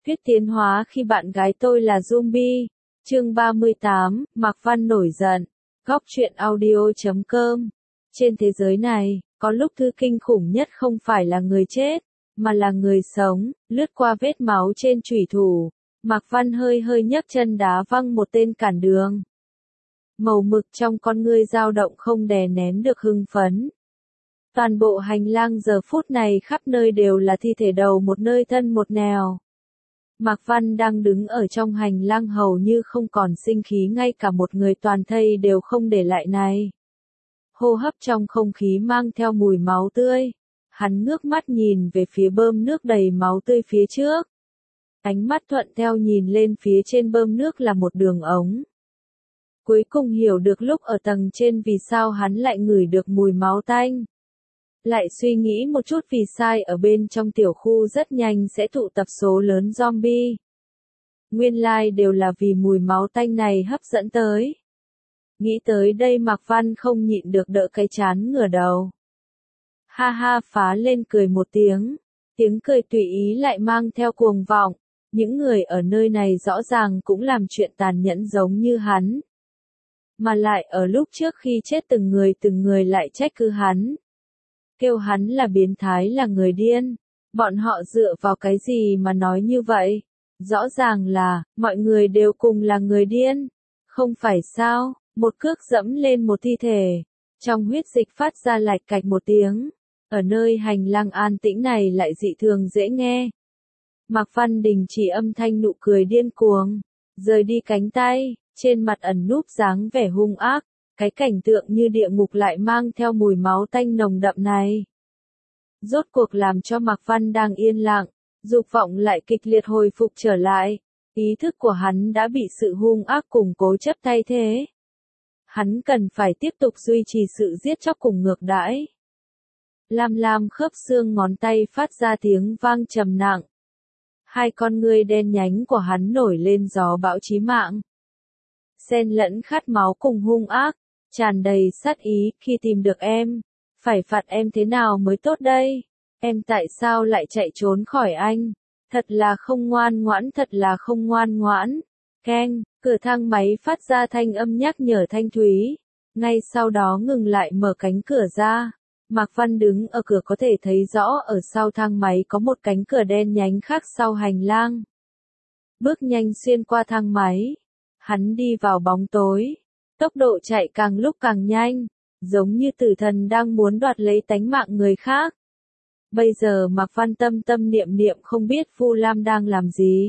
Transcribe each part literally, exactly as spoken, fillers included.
Thuyết tiến hóa khi bạn gái tôi là zombie. Chương ba mươi tám, Mạc Văn nổi giận. Góc truyện audio chấm com. Trên thế giới này, có lúc thứ kinh khủng nhất không phải là người chết, mà là người sống. Lướt qua vết máu trên chủy thủ, Mạc Văn hơi hơi nhấc chân đá văng một tên cản đường. Màu mực trong con ngươi dao động không đè nén được hưng phấn. Toàn bộ hành lang giờ phút này khắp nơi đều là thi thể đầu một nơi thân một nẻo. Mạc Văn đang đứng ở trong hành lang hầu như không còn sinh khí, ngay cả một người toàn thây đều không để lại này. Hô hấp trong không khí mang theo mùi máu tươi. Hắn ngước mắt nhìn về phía bơm nước đầy máu tươi phía trước. Ánh mắt thuận theo nhìn lên phía trên bơm nước là một đường ống. Cuối cùng hiểu được lúc ở tầng trên vì sao hắn lại ngửi được mùi máu tanh. Lại suy nghĩ một chút vì sai ở bên trong tiểu khu rất nhanh sẽ tụ tập số lớn zombie. Nguyên lai đều là vì mùi máu tanh này hấp dẫn tới. Nghĩ tới đây Mạc Văn không nhịn được đỡ cái chán ngửa đầu. Ha ha phá lên cười một tiếng. Tiếng cười tùy ý lại mang theo cuồng vọng. Những người ở nơi này rõ ràng cũng làm chuyện tàn nhẫn giống như hắn. Mà lại ở lúc trước khi chết từng người từng người lại trách cứ hắn. Kêu hắn là biến thái, là người điên. Bọn họ dựa vào cái gì mà nói như vậy? Rõ ràng là, mọi người đều cùng là người điên. Không phải sao? Một cước dẫm lên một thi thể. Trong huyết dịch phát ra lạch cạch một tiếng. Ở nơi hành lang an tĩnh này lại dị thường dễ nghe. Mạc Văn đình chỉ âm thanh nụ cười điên cuồng. Rời đi cánh tay, trên mặt ẩn núp dáng vẻ hung ác. Cái cảnh tượng như địa ngục lại mang theo mùi máu tanh nồng đậm này. Rốt cuộc làm cho Mạc Văn đang yên lặng, dục vọng lại kịch liệt hồi phục trở lại. Ý thức của hắn đã bị sự hung ác cùng cố chấp thay thế. Hắn cần phải tiếp tục duy trì sự giết chóc cùng ngược đãi. Lam lam khớp xương ngón tay phát ra tiếng vang trầm nặng. Hai con ngươi đen nhánh của hắn nổi lên gió bão chí mạng. Xen lẫn khát máu cùng hung ác. Tràn đầy sát ý. Khi tìm được em, phải phạt em thế nào mới tốt đây? Em tại sao lại chạy trốn khỏi anh? Thật là không ngoan ngoãn, thật là không ngoan ngoãn. Keng, cửa thang máy phát ra thanh âm nhắc nhở thanh thúy. Ngay sau đó ngừng lại mở cánh cửa ra. Mạc Văn đứng ở cửa có thể thấy rõ ở sau thang máy có một cánh cửa đen nhánh khác sau hành lang. Bước nhanh xuyên qua thang máy. Hắn đi vào bóng tối. Tốc độ chạy càng lúc càng nhanh, giống như tử thần đang muốn đoạt lấy tánh mạng người khác. Bây giờ Mạc Văn tâm tâm niệm niệm không biết Vu Lam đang làm gì.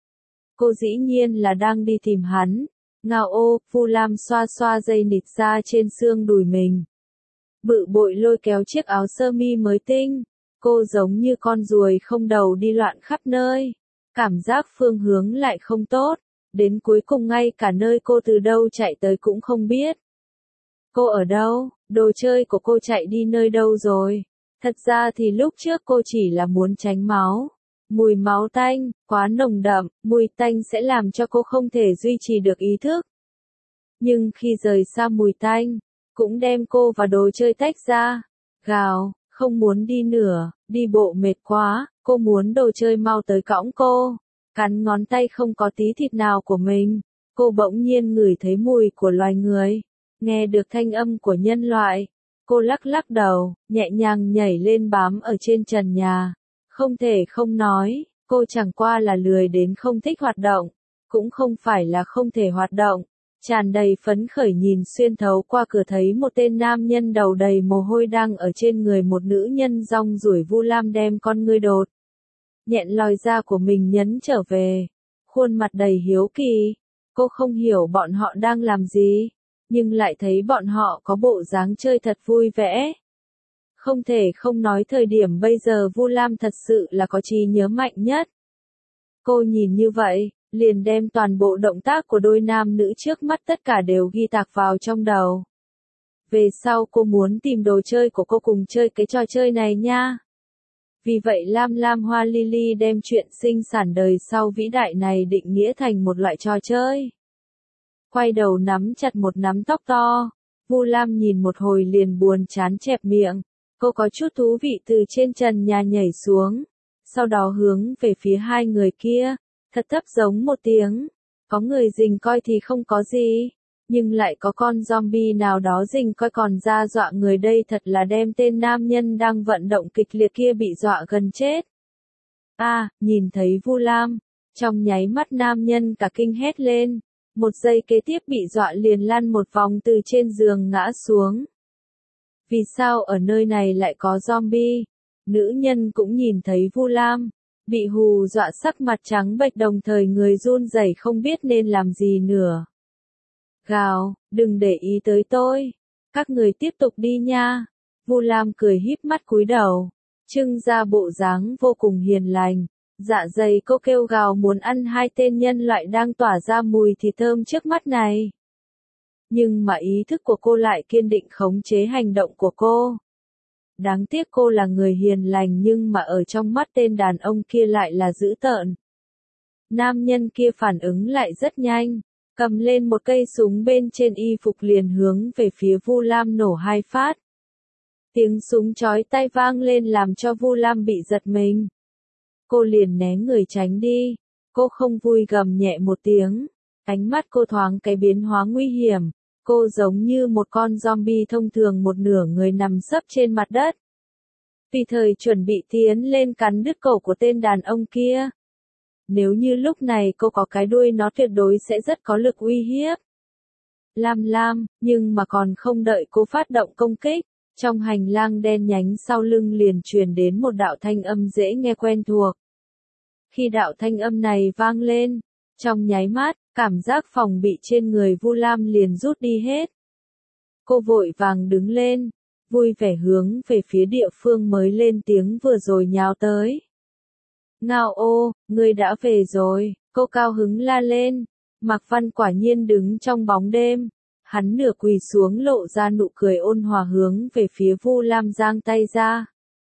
Cô dĩ nhiên là đang đi tìm hắn. Ngao ô, Vu Lam xoa xoa dây nịt ra trên xương đùi mình. Bự bội lôi kéo chiếc áo sơ mi mới tinh. Cô giống như con ruồi không đầu đi loạn khắp nơi. Cảm giác phương hướng lại không tốt. Đến cuối cùng ngay cả nơi cô từ đâu chạy tới cũng không biết. Cô ở đâu? Đồ chơi của cô chạy đi nơi đâu rồi? Thật ra thì lúc trước cô chỉ là muốn tránh máu. Mùi máu tanh, quá nồng đậm, mùi tanh sẽ làm cho cô không thể duy trì được ý thức. Nhưng khi rời xa mùi tanh, cũng đem cô và đồ chơi tách ra. Gào, không muốn đi nữa, đi bộ mệt quá, cô muốn đồ chơi mau tới cõng cô. Cắn ngón tay không có tí thịt nào của mình, cô bỗng nhiên ngửi thấy mùi của loài người, nghe được thanh âm của nhân loại. Cô lắc lắc đầu, nhẹ nhàng nhảy lên bám ở trên trần nhà. Không thể không nói, cô chẳng qua là lười đến không thích hoạt động, cũng không phải là không thể hoạt động. Tràn đầy phấn khởi nhìn xuyên thấu qua cửa thấy một tên nam nhân đầu đầy mồ hôi đang ở trên người một nữ nhân rong ruổi. Vu Lam đem con ngươi đột nhẹn lòi da của mình nhấn trở về, khuôn mặt đầy hiếu kỳ. Cô không hiểu bọn họ đang làm gì, nhưng lại thấy bọn họ có bộ dáng chơi thật vui vẻ. Không thể không nói thời điểm bây giờ Vu Lam thật sự là có trí nhớ mạnh nhất. Cô nhìn như vậy, liền đem toàn bộ động tác của đôi nam nữ trước mắt tất cả đều ghi tạc vào trong đầu. Về sau cô muốn tìm đồ chơi của cô cùng chơi cái trò chơi này nha. Vì vậy Lam Lam Hoa Lily đem chuyện sinh sản đời sau vĩ đại này định nghĩa thành một loại trò chơi. Quay đầu nắm chặt một nắm tóc to, Vu Lam nhìn một hồi liền buồn chán chẹp miệng. Cô có chút thú vị từ trên trần nhà nhảy xuống. sau đó hướng về phía hai người kia, thật thấp giống một tiếng. Có người rình coi thì không có gì, nhưng lại có con zombie nào đó rình coi còn ra dọa người, đây thật là đem tên nam nhân đang vận động kịch liệt kia bị dọa gần chết. A, à, nhìn thấy Vu Lam, trong nháy mắt nam nhân cả kinh hét lên, một giây kế tiếp bị dọa liền lăn một vòng từ trên giường ngã xuống. Vì sao ở nơi này lại có zombie? Nữ nhân cũng nhìn thấy Vu Lam, bị hù dọa sắc mặt trắng bệch đồng thời người run rẩy không biết nên làm gì nữa. Gào, đừng để ý tới tôi, các người tiếp tục đi nha. Vu Lam cười híp mắt cúi đầu, trưng ra bộ dáng vô cùng hiền lành. Dạ dày cô kêu gào muốn ăn hai tên nhân loại đang tỏa ra mùi thịt thơm trước mắt này. Nhưng mà ý thức của cô lại kiên định khống chế hành động của cô. Đáng tiếc cô là người hiền lành nhưng mà ở trong mắt tên đàn ông kia lại là dữ tợn. Nam nhân kia phản ứng lại rất nhanh, cầm lên một cây súng bên trên y phục liền hướng về phía Vu Lam nổ hai phát. Tiếng súng chói tai vang lên làm cho Vu Lam bị giật mình. Cô liền né người tránh đi, cô không vui gầm nhẹ một tiếng, ánh mắt cô thoáng cái biến hóa nguy hiểm, cô giống như một con zombie thông thường một nửa người nằm sấp trên mặt đất. Vì thời chuẩn bị tiến lên cắn đứt cổ của tên đàn ông kia. Nếu như lúc này cô có cái đuôi nó tuyệt đối sẽ rất có lực uy hiếp. Lam Lam, nhưng mà còn không đợi cô phát động công kích, trong hành lang đen nhánh sau lưng liền truyền đến một đạo thanh âm dễ nghe quen thuộc. Khi đạo thanh âm này vang lên, trong nháy mắt, cảm giác phòng bị trên người Vu Lam liền rút đi hết. Cô vội vàng đứng lên, vui vẻ hướng về phía địa phương mới lên tiếng vừa rồi nhào tới. Ngao ô, ngươi đã về rồi, cô cao hứng la lên. Mạc Văn quả nhiên đứng trong bóng đêm. Hắn nửa quỳ xuống lộ ra nụ cười ôn hòa hướng về phía Vu Lam giang tay ra.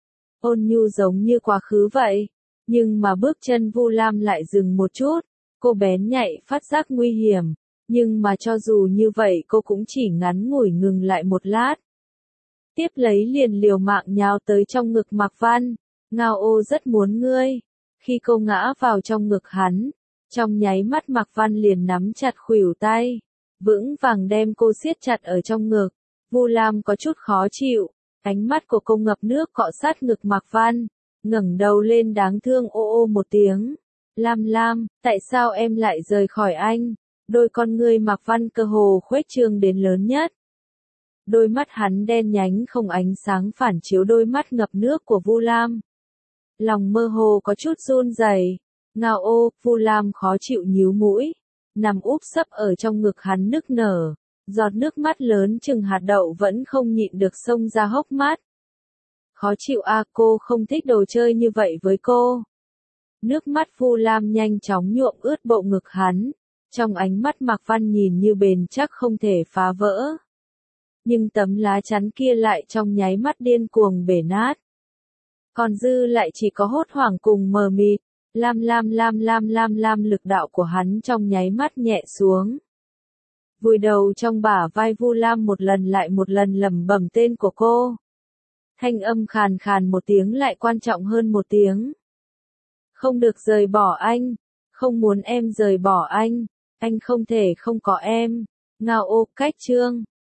Ôn nhu giống như quá khứ vậy. Nhưng mà bước chân Vu Lam lại dừng một chút. Cô bén nhạy phát giác nguy hiểm. Nhưng mà cho dù như vậy cô cũng chỉ ngắn ngủi ngừng lại một lát. Tiếp lấy liền liều mạng nhào tới trong ngực Mạc Văn. Ngao ô rất muốn ngươi. Khi cô ngã vào trong ngực hắn, trong nháy mắt Mạc Văn liền nắm chặt khuỷu tay, vững vàng đem cô siết chặt ở trong ngực. Vu Lam có chút khó chịu, ánh mắt của cô ngập nước cọ sát ngực Mạc Văn, ngẩng đầu lên đáng thương ô ô một tiếng. Lam Lam, tại sao em lại rời khỏi anh? Đôi con ngươi Mạc Văn cơ hồ khuếch trương đến lớn nhất. Đôi mắt hắn đen nhánh không ánh sáng phản chiếu đôi mắt ngập nước của Vu Lam. Lòng mơ hồ có chút run rẩy. Ngao ô, Vu Lam khó chịu nhíu mũi, nằm úp sấp ở trong ngực hắn nức nở, giọt nước mắt lớn chừng hạt đậu vẫn không nhịn được xông ra hốc mắt. Khó chịu a à, cô không thích đồ chơi như vậy với cô. Nước mắt Vu Lam nhanh chóng nhuộm ướt bộ ngực hắn, trong ánh mắt Mạc Văn nhìn như bền chắc không thể phá vỡ. Nhưng tấm lá chắn kia lại trong nháy mắt điên cuồng bể nát. Còn dư lại chỉ có hốt hoảng cùng mờ mịt. Lam lam lam lam lam lam lực đạo của hắn trong nháy mắt nhẹ xuống. Vùi đầu trong bả vai Vu Lam một lần lại một lần lẩm bẩm tên của cô. Thanh âm khàn khàn một tiếng lại quan trọng hơn một tiếng. Không được rời bỏ anh, không muốn em rời bỏ anh, anh không thể không có em. Ngao ô, cách chương.